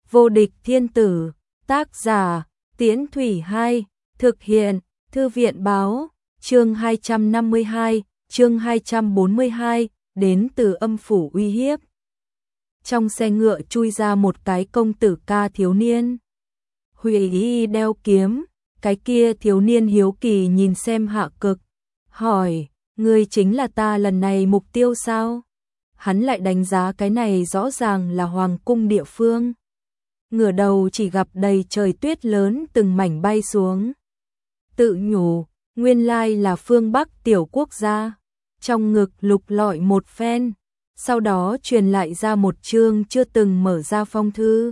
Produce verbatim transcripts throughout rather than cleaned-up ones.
Vô địch thiên tử, tác giả, Tiễn Thủy Hai, thực hiện, Thư viện báo, chương hai trăm năm mươi hai, chương hai trăm bốn mươi hai, đến từ âm phủ uy hiếp. Trong xe ngựa chui ra một cái công tử ca thiếu niên. Hủy y đeo kiếm, cái kia thiếu niên hiếu kỳ nhìn xem Hạ Cực, hỏi, ngươi chính là ta lần này mục tiêu sao? Hắn lại đánh giá cái này rõ ràng là hoàng cung địa phương. Ngửa đầu chỉ gặp đầy trời tuyết lớn từng mảnh bay xuống. Tự nhủ, nguyên lai là phương Bắc tiểu quốc gia. Trong ngực lục lọi một phen, sau đó truyền lại ra một chương chưa từng mở ra phong thư.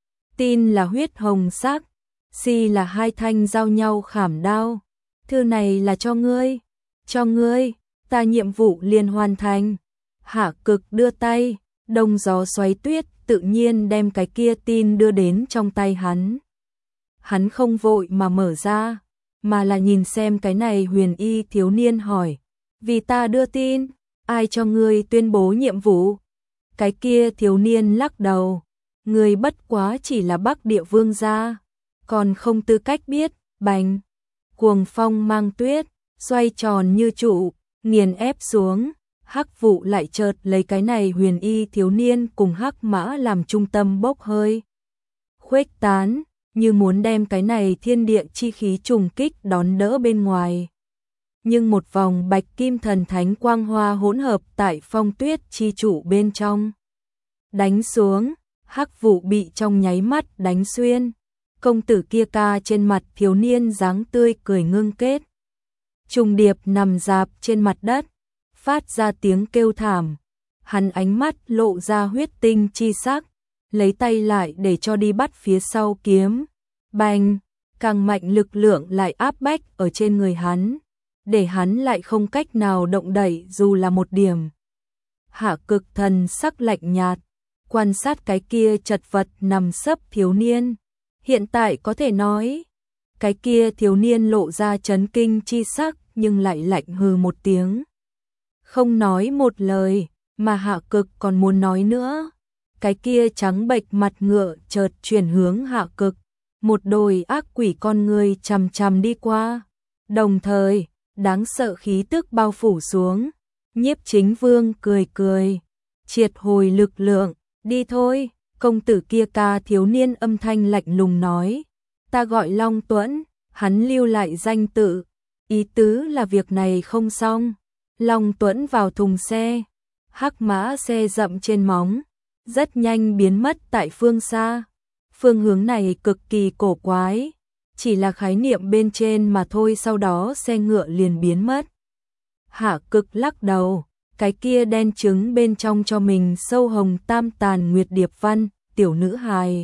Tin là huyết hồng sắc, si là hai thanh giao nhau khảm đao. Thư này là cho ngươi, cho ngươi, ta nhiệm vụ liền hoàn thành. Hạ Cực đưa tay, đông gió xoáy tuyết tự nhiên đem cái kia tin đưa đến trong tay hắn. Hắn không vội mà mở ra, mà là nhìn xem cái này huyền y thiếu niên hỏi, vì ta đưa tin, ai cho ngươi tuyên bố nhiệm vụ? Cái kia thiếu niên lắc đầu, ngươi bất quá chỉ là Bắc Địa vương gia, còn không tư cách biết. Bành, cuồng phong mang tuyết, xoay tròn như trụ, nghiền ép xuống. Hắc vụ lại chợt lấy cái này huyền y thiếu niên cùng hắc mã làm trung tâm bốc hơi. Khuếch tán, như muốn đem cái này thiên địa chi khí trùng kích đón đỡ bên ngoài. Nhưng một vòng bạch kim thần thánh quang hoa hỗn hợp tại phong tuyết chi trụ bên trong. Đánh xuống, hắc vụ bị trong nháy mắt đánh xuyên. Công tử kia ca trên mặt thiếu niên dáng tươi cười ngưng kết. Trùng điệp nằm dạp trên mặt đất, phát ra tiếng kêu thảm. Hắn ánh mắt lộ ra huyết tinh chi sắc, lấy tay lại để cho đi bắt phía sau kiếm. Bành, càng mạnh lực lượng lại áp bách ở trên người hắn, để hắn lại không cách nào động đậy dù là một điểm. Hạ Cực thần sắc lạnh nhạt, quan sát cái kia chật vật nằm sấp thiếu niên. Hiện tại có thể nói, cái kia thiếu niên lộ ra chấn kinh chi sắc nhưng lại lạnh hừ một tiếng. Không nói một lời, mà Hạ Cực còn muốn nói nữa. Cái kia trắng bệch mặt ngựa chợt chuyển hướng Hạ Cực, một đôi ác quỷ con người chằm chằm đi qua. Đồng thời, đáng sợ khí tức bao phủ xuống. Nhiếp Chính Vương cười cười, triệt hồi lực lượng, đi thôi. Công tử kia ca thiếu niên âm thanh lạnh lùng nói, ta gọi Long Tuẫn, hắn lưu lại danh tự, ý tứ là việc này không xong. Long Tuẫn vào thùng xe, hắc mã xe dậm trên móng, rất nhanh biến mất tại phương xa. Phương hướng này cực kỳ cổ quái, chỉ là khái niệm bên trên mà thôi, sau đó xe ngựa liền biến mất. Hạ Cực lắc đầu, cái kia đen trứng bên trong cho mình sâu hồng tam tàn nguyệt điệp văn, tiểu nữ hài.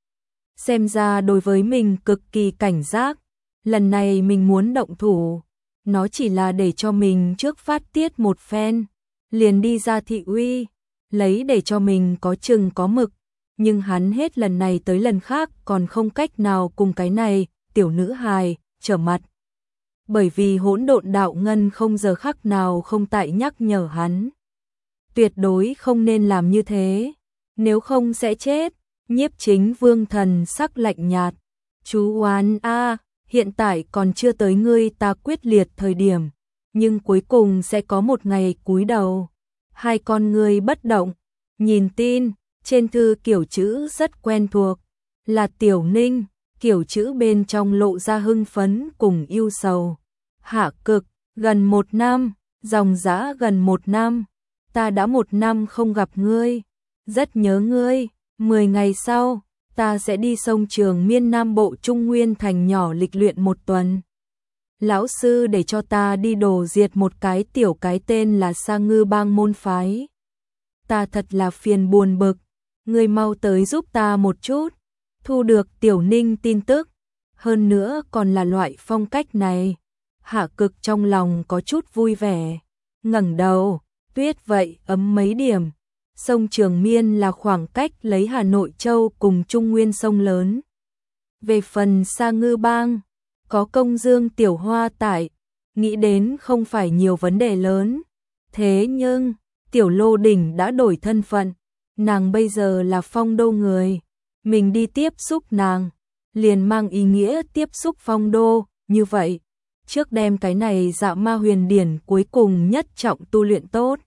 Xem ra đối với mình cực kỳ cảnh giác, lần này mình muốn động thủ. Nó chỉ là để cho mình trước phát tiết một phen, liền đi ra thị uy, lấy để cho mình có chừng có mực. Nhưng hắn hết lần này tới lần khác còn không cách nào cùng cái này, tiểu nữ hài, trở mặt. Bởi vì hỗn độn đạo ngân không giờ khắc nào không tại nhắc nhở hắn. Tuyệt đối không nên làm như thế, nếu không sẽ chết. Nhiếp Chính Vương thần sắc lạnh nhạt, chú oán a, hiện tại còn chưa tới ngươi ta quyết liệt thời điểm, nhưng cuối cùng sẽ có một ngày cúi đầu. Hai con ngươi bất động, nhìn tin, trên thư kiểu chữ rất quen thuộc, là Tiểu Ninh, kiểu chữ bên trong lộ ra hưng phấn cùng yêu sầu. Hạ Cực, gần một năm, dòng dã gần một năm, ta đã một năm không gặp ngươi, rất nhớ ngươi. Mười ngày sau, ta sẽ đi sông Trường Miên Nam Bộ Trung Nguyên thành nhỏ lịch luyện một tuần. Lão sư để cho ta đi đổ diệt một cái tiểu cái tên là Sa Ngư Bang môn phái. Ta thật là phiền buồn bực, ngươi mau tới giúp ta một chút. Thu được Tiểu Ninh tin tức, hơn nữa còn là loại phong cách này. Hạ Cực trong lòng có chút vui vẻ, ngẩng đầu, tuyết vậy ấm mấy điểm. Sông Trường Miên là khoảng cách lấy Hà Nội Châu cùng Trung Nguyên sông lớn. Về phần Sa Ngư Bang, có Công Dương Tiểu Hoa tại, nghĩ đến không phải nhiều vấn đề lớn. Thế nhưng, Tiểu Lô Đỉnh đã đổi thân phận, nàng bây giờ là Phong Đô người. mình đi tiếp xúc nàng, liền mang ý nghĩa tiếp xúc phong đô, như vậy, trước đem cái này Dạ Ma Huyền Điển cuối cùng nhất trọng tu luyện tốt.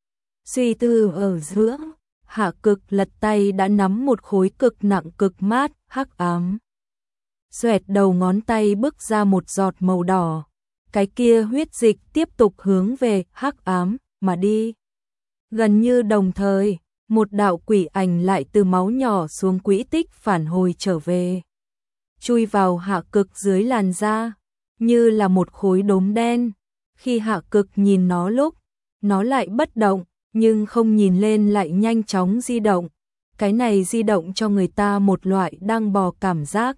Suy tư ở giữa, Hạ Cực lật tay đã nắm một khối cực nặng cực mát, hắc ám. Xoẹt đầu ngón tay bước ra một giọt màu đỏ, cái kia huyết dịch tiếp tục hướng về hắc ám mà đi. Gần như đồng thời, một đạo quỷ ảnh lại từ máu nhỏ xuống quỹ tích phản hồi trở về. Chui vào Hạ Cực dưới làn da, như là một khối đốm đen. Khi Hạ Cực nhìn nó lúc, nó lại bất động, nhưng không nhìn lên lại nhanh chóng di động. Cái này di động cho người ta một loại đang bò cảm giác.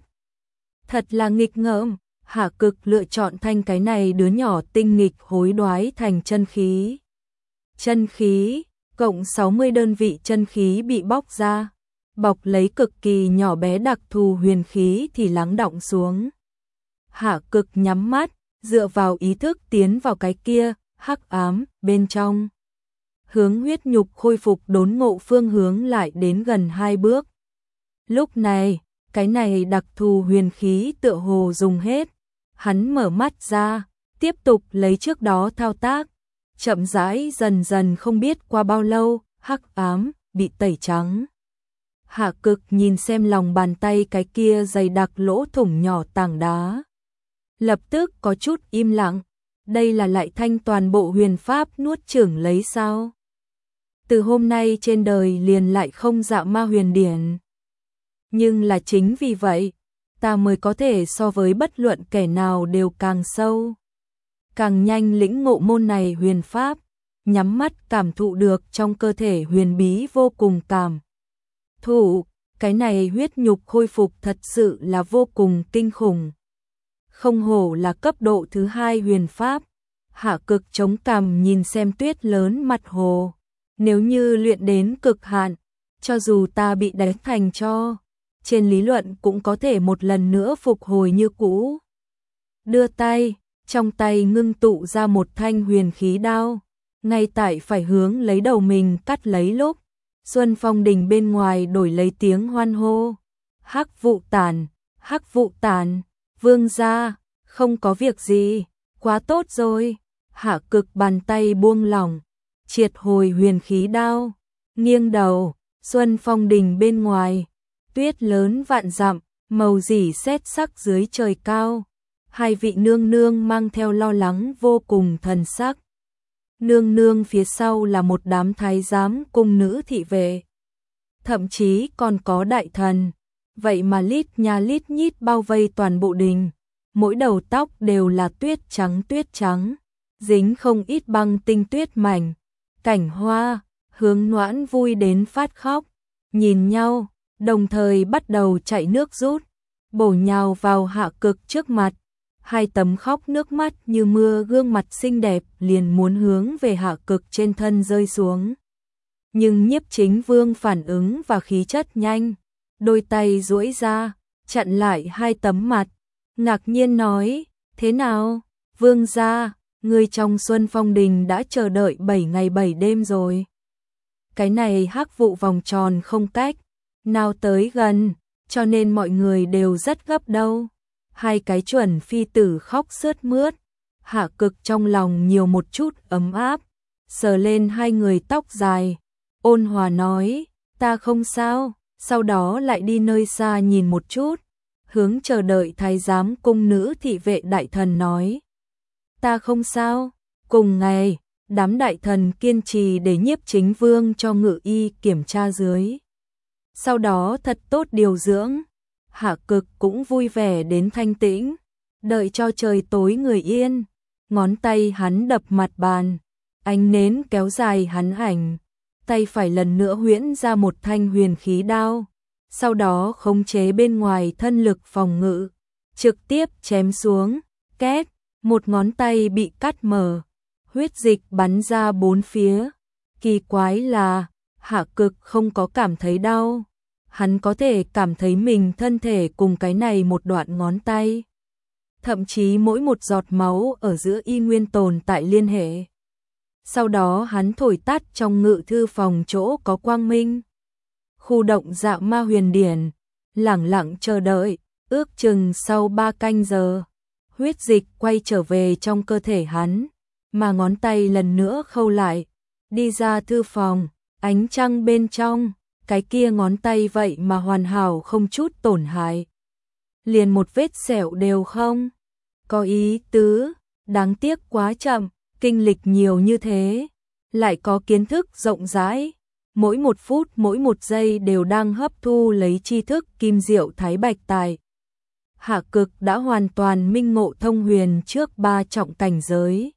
Thật là nghịch ngợm, Hạ Cực lựa chọn thanh cái này đứa nhỏ tinh nghịch hối đoái thành chân khí. Chân khí, cộng sáu mươi đơn vị chân khí bị bóc ra, bọc lấy cực kỳ nhỏ bé đặc thù huyền khí thì lắng đọng xuống. Hạ Cực nhắm mắt, dựa vào ý thức tiến vào cái kia, hắc ám, bên trong. Hướng huyết nhục khôi phục đốn ngộ phương hướng lại đến gần hai bước. Lúc này, cái này đặc thù huyền khí tựa hồ dùng hết. Hắn mở mắt ra, tiếp tục lấy trước đó thao tác. Chậm rãi dần dần không biết qua bao lâu, hắc ám, bị tẩy trắng. Hạ Cực nhìn xem lòng bàn tay cái kia dày đặc lỗ thủng nhỏ tảng đá. Lập tức có chút im lặng, đây là lại thanh toàn bộ huyền pháp nuốt chửng lấy sao? Từ hôm nay trên đời liền lại không Dạ Ma Huyền Điển. Nhưng là chính vì vậy, ta mới có thể so với bất luận kẻ nào đều càng sâu, càng nhanh lĩnh ngộ môn này huyền pháp, nhắm mắt cảm thụ được trong cơ thể huyền bí vô cùng cảm thụ, cái này huyết nhục khôi phục thật sự là vô cùng kinh khủng. Không hổ là cấp độ thứ hai huyền pháp. Hạ Cực chống cằm nhìn xem tuyết lớn mặt hồ. Nếu như luyện đến cực hạn, cho dù ta bị đánh thành tro, trên lý luận cũng có thể một lần nữa phục hồi như cũ. Đưa tay, trong tay ngưng tụ ra một thanh huyền khí đao, ngay tại phải hướng lấy đầu mình cắt lấy lúc, Xuân Phong Đình bên ngoài đổi lấy tiếng hoan hô. Hắc vụ tàn, hắc vụ tàn, vương gia, không có việc gì, quá tốt rồi. Hạ Cực bàn tay buông lỏng, triệt hồi huyền khí đao, nghiêng đầu, Xuân Phong Đình bên ngoài, tuyết lớn vạn dặm, màu rỉ sét sắc dưới trời cao. Hai vị nương nương mang theo lo lắng vô cùng thần sắc. Nương nương phía sau là một đám thái giám cung nữ thị vệ. Thậm chí còn có đại thần. Vậy mà lít nha lít nhít bao vây toàn bộ đình. Mỗi đầu tóc đều là tuyết trắng tuyết trắng. Dính không ít băng tinh tuyết mảnh. Cảnh hoa, hướng Noãn vui đến phát khóc. Nhìn nhau, đồng thời bắt đầu chảy nước rút. Bổ nhào vào Hạ Cực trước mặt. Hai tấm khóc nước mắt như mưa gương mặt xinh đẹp liền muốn hướng về Hạ Cực trên thân rơi xuống. Nhưng Nhiếp Chính Vương phản ứng và khí chất nhanh, đôi tay duỗi ra, chặn lại hai tấm mặt, ngạc nhiên nói, thế nào, Vương gia, người trong Xuân Phong Đình đã chờ đợi bảy ngày bảy đêm rồi. Cái này hắc vụ vòng tròn không cách nào tới gần, cho nên mọi người đều rất gấp đâu. Hai cái chuẩn phi tử khóc sướt mướt, Hạ Cực trong lòng nhiều một chút ấm áp, sờ lên hai người tóc dài, ôn hòa nói, ta không sao, sau đó lại đi nơi xa nhìn một chút, hướng chờ đợi thái giám cung nữ thị vệ đại thần nói, ta không sao. Cùng ngày, đám đại thần kiên trì để Nhiếp Chính Vương cho ngự y kiểm tra dưới. Sau đó thật tốt điều dưỡng. Hạ Cực cũng vui vẻ đến thanh tĩnh, đợi cho trời tối người yên, ngón tay hắn đập mặt bàn, ánh nến kéo dài hắn ảnh, tay phải lần nữa huyễn ra một thanh huyền khí đao, sau đó khống chế bên ngoài thân lực phòng ngự, trực tiếp chém xuống, két, một ngón tay bị cắt mở, huyết dịch bắn ra bốn phía. Kỳ quái là, Hạ Cực không có cảm thấy đau. Hắn có thể cảm thấy mình thân thể cùng cái này một đoạn ngón tay. Thậm chí mỗi một giọt máu ở giữa y nguyên tồn tại liên hệ. Sau đó hắn thổi tắt trong ngự thư phòng chỗ có quang minh. Khu động Dạ Ma Huyền Điển, lẳng lặng chờ đợi, ước chừng sau ba canh giờ, huyết dịch quay trở về trong cơ thể hắn, mà ngón tay lần nữa khâu lại, đi ra thư phòng, ánh trăng bên trong, cái kia ngón tay vậy mà hoàn hảo không chút tổn hại. Liền một vết sẹo đều không, có ý tứ, đáng tiếc quá chậm, kinh lịch nhiều như thế, lại có kiến thức rộng rãi, mỗi một phút mỗi một giây đều đang hấp thu lấy tri thức kim diệu thái bạch tài. Hạ Cực đã hoàn toàn minh ngộ thông huyền trước ba trọng cảnh giới.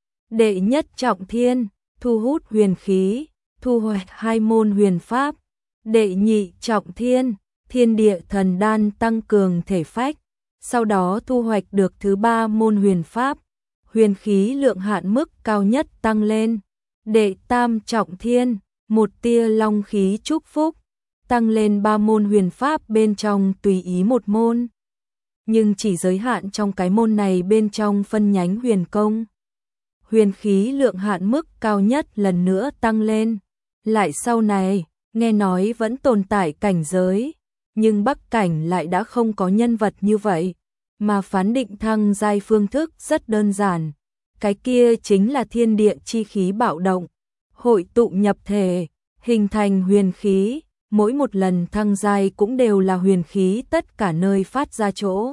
Đệ nhất trọng thiên, thu hút huyền khí, thu hoạch hai môn huyền pháp. Đệ nhị trọng thiên, thiên địa thần đan tăng cường thể phách. Sau đó thu hoạch được thứ ba môn huyền pháp, huyền khí lượng hạn mức cao nhất tăng lên. Đệ tam trọng thiên, một tia long khí chúc phúc, tăng lên ba môn huyền pháp bên trong tùy ý một môn. Nhưng chỉ giới hạn trong cái môn này bên trong phân nhánh huyền công. Huyền khí lượng hạn mức cao nhất lần nữa tăng lên. Lại sau này, nghe nói vẫn tồn tại cảnh giới, nhưng Bắc cảnh lại đã không có nhân vật như vậy, mà phán định thăng giai phương thức rất đơn giản. Cái kia chính là thiên địa chi khí bạo động, hội tụ nhập thể, hình thành huyền khí, mỗi một lần thăng giai cũng đều là huyền khí tất cả nơi phát ra chỗ.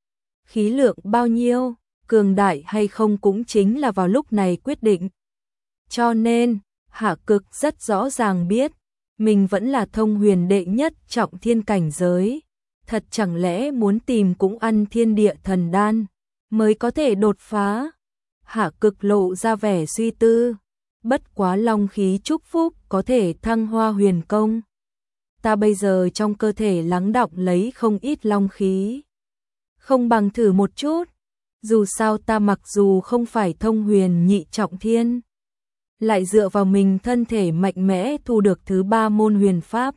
Khí lượng bao nhiêu, cường đại hay không cũng chính là vào lúc này quyết định. Cho nên, Hạ Cực rất rõ ràng biết, mình vẫn là thông huyền đệ nhất trọng thiên cảnh giới. Thật chẳng lẽ muốn tìm cũng ăn thiên địa thần đan, mới có thể đột phá. Hạ Cực lộ ra vẻ suy tư, bất quá long khí chúc phúc có thể thăng hoa huyền công. Ta bây giờ trong cơ thể lắng đọng lấy không ít long khí. Không bằng thử một chút, dù sao ta mặc dù không phải thông huyền nhị trọng thiên, lại dựa vào mình thân thể mạnh mẽ thu được thứ ba môn huyền pháp.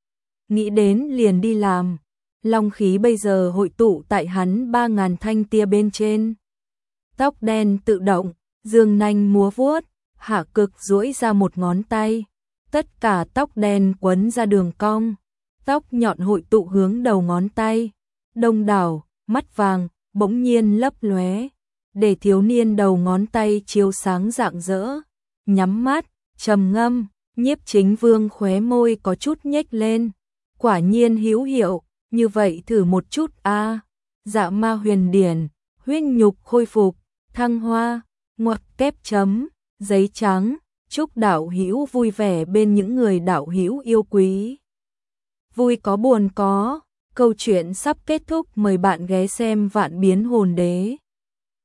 Nghĩ đến liền đi làm, long khí bây giờ hội tụ tại hắn ba ngàn thanh tia bên trên. Tóc đen tự động, dương nanh múa vuốt, Hạ Cực duỗi ra một ngón tay, tất cả tóc đen quấn ra đường cong, tóc nhọn hội tụ hướng đầu ngón tay, đông đảo, mắt vàng, bỗng nhiên lấp lóe, để thiếu niên đầu ngón tay chiếu sáng rạng rỡ, nhắm mắt, trầm ngâm, Nhiếp Chính Vương khóe môi có chút nhếch lên, quả nhiên hữu hiệu, như vậy thử một chút a. Dạ ma huyền điển, huyết nhục khôi phục, thăng hoa, ngoặc kép chấm, giấy trắng, chúc đạo hữu vui vẻ bên những người đạo hữu yêu quý. Vui có buồn có, câu chuyện sắp kết thúc, mời bạn ghé xem Vạn Biến Hồn Đế.